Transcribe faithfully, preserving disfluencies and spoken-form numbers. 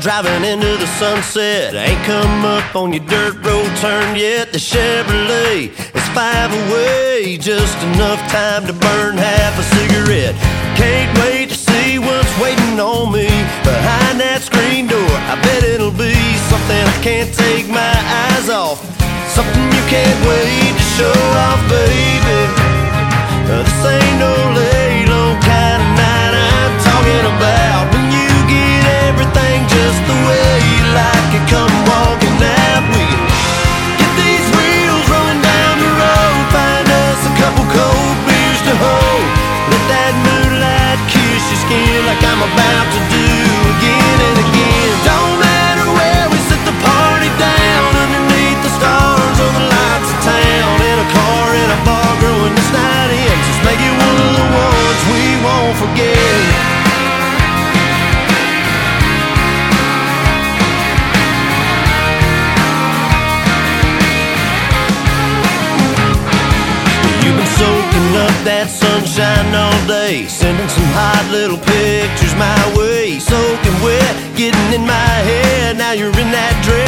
driving into the sunset. Ain't come up on your dirt road turn yet. The Chevrolet is five away, just enough time to burn half a cigarette. Can't wait to see what's waiting on me behind that screen door. I bet it'll be something I can't take my eyes off, something you can't wait to show off, baby. Uh, this ain't no lay-low kind of night I'm talking about. When you get everything just the way you like it, come walking out. We get these wheels rolling down the road, find us a couple cold beers to hold. Let that moonlight kiss your skin like I'm about to do again and again. Don't matter where we sit the party down, underneath the stars or the lights of town, in a car, in a bar, growing this night in. Just make it one of the ones we won't forget. Soaking up that sunshine all day, sending some hot little pictures my way. Soaking wet, getting in my head. Now you're in that dress